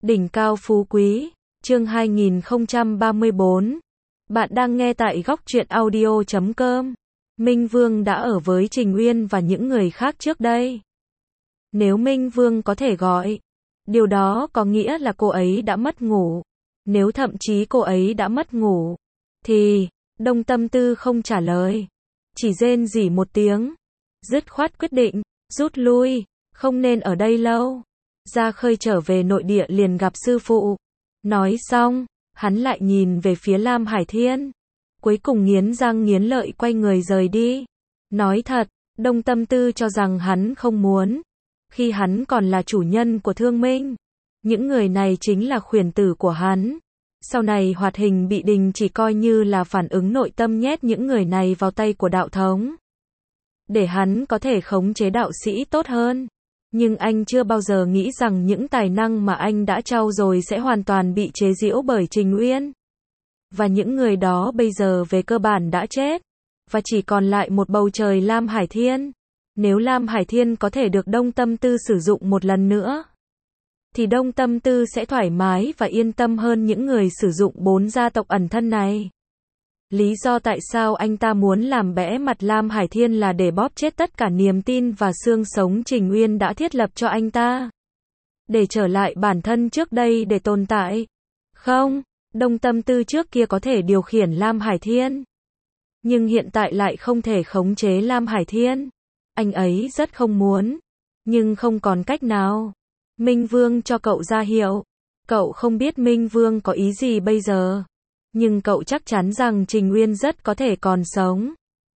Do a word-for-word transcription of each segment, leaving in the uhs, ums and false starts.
Đỉnh cao phú quý, chương hai nghìn không trăm ba mươi bốn. Bạn đang nghe tại góc truyện audio chấm com. Minh Vương đã ở với Trình Uyên và những người khác trước đây. Nếu Minh Vương có thể gọi, điều đó có nghĩa là cô ấy đã mất ngủ. Nếu thậm chí cô ấy đã mất ngủ, thì Đông Tâm Tư không trả lời, chỉ rên rỉ một tiếng, dứt khoát quyết định rút lui, không nên ở đây lâu. Ra khơi trở về nội địa liền gặp sư phụ. Nói xong, hắn lại nhìn về phía Lam Hải Thiên. Cuối cùng nghiến răng nghiến lợi quay người rời đi. Nói thật, Đông Tâm Tư cho rằng hắn không muốn. Khi hắn còn là chủ nhân của Thương Minh, những người này chính là khuyển tử của hắn. Sau này hoạt hình bị đình chỉ coi như là phản ứng nội tâm nhét những người này vào tay của đạo thống, để hắn có thể khống chế đạo sĩ tốt hơn. Nhưng anh chưa bao giờ nghĩ rằng những tài năng mà anh đã trau dồi sẽ hoàn toàn bị chế giễu bởi Trình Uyên. Và những người đó bây giờ về cơ bản đã chết, và chỉ còn lại một bầu trời Lam Hải Thiên. Nếu Lam Hải Thiên có thể được Đông Tâm Tư sử dụng một lần nữa, thì Đông Tâm Tư sẽ thoải mái và yên tâm hơn những người sử dụng bốn gia tộc ẩn thân này. Lý do tại sao anh ta muốn làm bẽ mặt Lam Hải Thiên là để bóp chết tất cả niềm tin và xương sống Trình Uyên đã thiết lập cho anh ta, để trở lại bản thân trước đây để tồn tại. Không, Đông Tâm Tư trước kia có thể điều khiển Lam Hải Thiên, nhưng hiện tại lại không thể khống chế Lam Hải Thiên. Anh ấy rất không muốn, nhưng không còn cách nào. Minh Vương cho cậu ra hiệu. Cậu không biết Minh Vương có ý gì bây giờ, nhưng cậu chắc chắn rằng Trình Uyên rất có thể còn sống.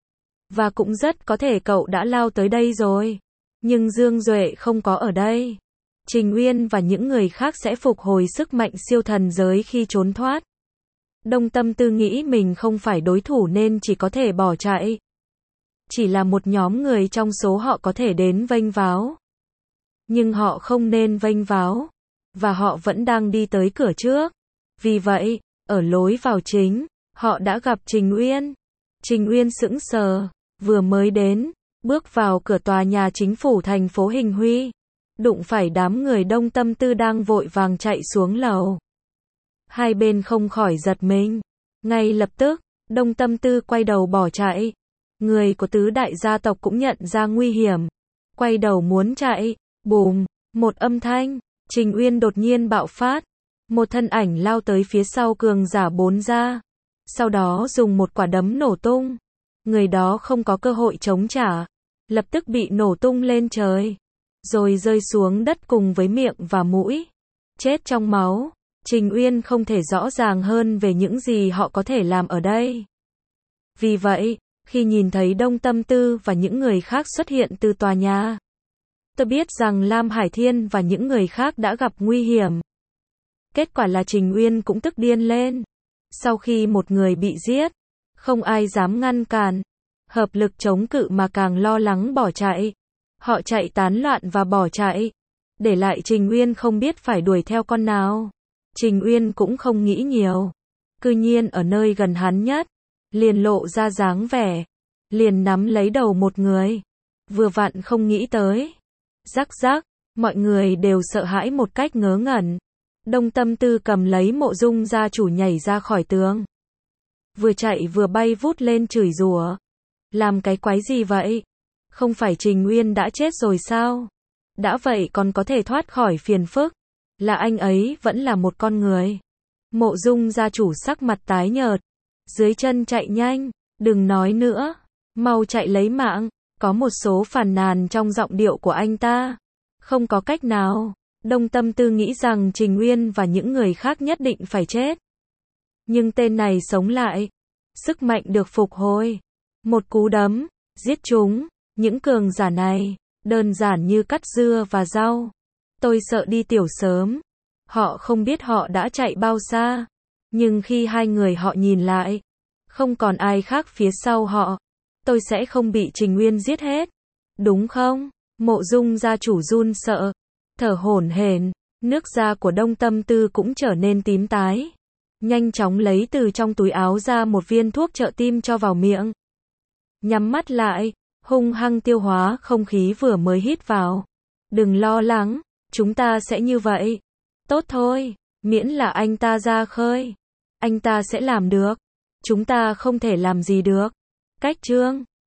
Và cũng rất có thể cậu đã lao tới đây rồi. Nhưng Dương Duệ không có ở đây. Trình Uyên và những người khác sẽ phục hồi sức mạnh siêu thần giới khi trốn thoát. Đông Tâm Tư nghĩ mình không phải đối thủ nên chỉ có thể bỏ chạy. Chỉ là một nhóm người trong số họ có thể đến vênh váo. Nhưng họ không nên vênh váo. Và họ vẫn đang đi tới cửa trước. Vì vậy, ở lối vào chính, họ đã gặp Trình Uyên. Trình Uyên sững sờ, vừa mới đến, bước vào cửa tòa nhà chính phủ thành phố Hình Huy, đụng phải đám người Đông Tâm Tư đang vội vàng chạy xuống lầu. Hai bên không khỏi giật mình. Ngay lập tức, Đông Tâm Tư quay đầu bỏ chạy. Người của tứ đại gia tộc cũng nhận ra nguy hiểm, quay đầu muốn chạy. Bùm, một âm thanh, Trình Uyên đột nhiên bạo phát. Một thân ảnh lao tới phía sau cường giả bốn gia, sau đó dùng một quả đấm nổ tung. Người đó không có cơ hội chống trả, lập tức bị nổ tung lên trời, rồi rơi xuống đất cùng với miệng và mũi, chết trong máu. Trình Uyên không thể rõ ràng hơn về những gì họ có thể làm ở đây. Vì vậy, khi nhìn thấy Đông Tâm Tư và những người khác xuất hiện từ tòa nhà, tôi biết rằng Lam Hải Thiên và những người khác đã gặp nguy hiểm. Kết quả là Trình Uyên cũng tức điên lên. Sau khi một người bị giết, không ai dám ngăn cản, hợp lực chống cự mà càng lo lắng bỏ chạy. Họ chạy tán loạn và bỏ chạy, để lại Trình Uyên không biết phải đuổi theo con nào. Trình Uyên cũng không nghĩ nhiều, cư nhiên ở nơi gần hắn nhất, liền lộ ra dáng vẻ, liền nắm lấy đầu một người, vừa vặn không nghĩ tới. Rắc rắc, mọi người đều sợ hãi một cách ngớ ngẩn. Đông Tâm Tư cầm lấy Mộ Dung gia chủ nhảy ra khỏi tường, vừa chạy vừa bay vút lên chửi rủa. Làm cái quái gì vậy? Không phải Trình Uyên đã chết rồi sao? Đã vậy còn có thể thoát khỏi phiền phức, là anh ấy vẫn là một con người. Mộ Dung gia chủ sắc mặt tái nhợt, dưới chân chạy nhanh, đừng nói nữa, mau chạy lấy mạng. Có một số phàn nàn trong giọng điệu của anh ta. Không có cách nào. Đông Tâm Tư nghĩ rằng Trình Uyên và những người khác nhất định phải chết. Nhưng tên này sống lại. Sức mạnh được phục hồi. Một cú đấm, giết chúng. Những cường giả này, đơn giản như cắt dưa và rau. Tôi sợ đi tiểu sớm. Họ không biết họ đã chạy bao xa. Nhưng khi hai người họ nhìn lại, không còn ai khác phía sau họ. Tôi sẽ không bị Trình Uyên giết hết. Đúng không? Mộ Dung gia chủ run sợ, thở hổn hển, nước da của Đông Tâm Tư cũng trở nên tím tái. Nhanh chóng lấy từ trong túi áo ra một viên thuốc trợ tim cho vào miệng. Nhắm mắt lại, hung hăng tiêu hóa không khí vừa mới hít vào. Đừng lo lắng, chúng ta sẽ như vậy. Tốt thôi, miễn là anh ta ra khơi. Anh ta sẽ làm được. Chúng ta không thể làm gì được. Cách Trương